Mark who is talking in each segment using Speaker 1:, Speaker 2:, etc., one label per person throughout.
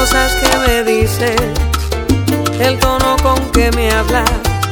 Speaker 1: cosas que me dices, el tono con que me hablas,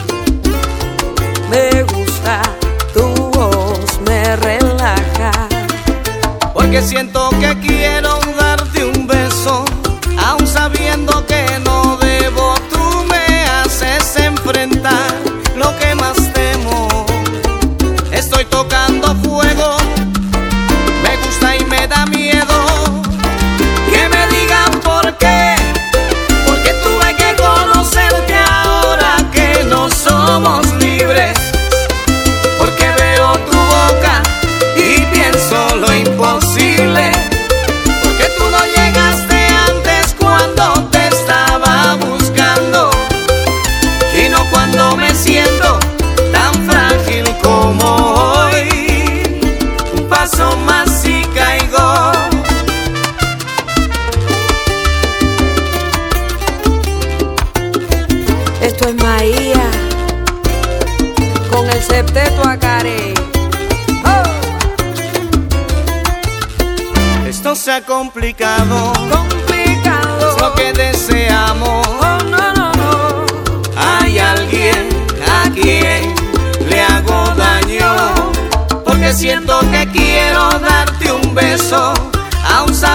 Speaker 1: me gusta, tu voz me relaja.
Speaker 2: Porque siento que quiero darte un beso, aun sabiendo que no debo. Tú me haces enfrentar lo que más temo. Estoy tocando fuego, me gusta y me da miedo que me digan por qué. Porque tuve que conocerte ahora que no somos libres. Porque veo tu boca y pienso lo imposible. Porque tú no llegaste antes cuando te estaba buscando, y no cuando me siento tan frágil como hoy. Un paso más y caigo.
Speaker 1: Esto es Maía con el septeto Acaré.
Speaker 2: Esto se ha complicado,
Speaker 1: Complicado.
Speaker 2: es lo que deseamos.
Speaker 1: Oh, no, no, no.
Speaker 2: Hay alguien a quien le hago daño, porque siento que quiero darte un beso, aun sabiendo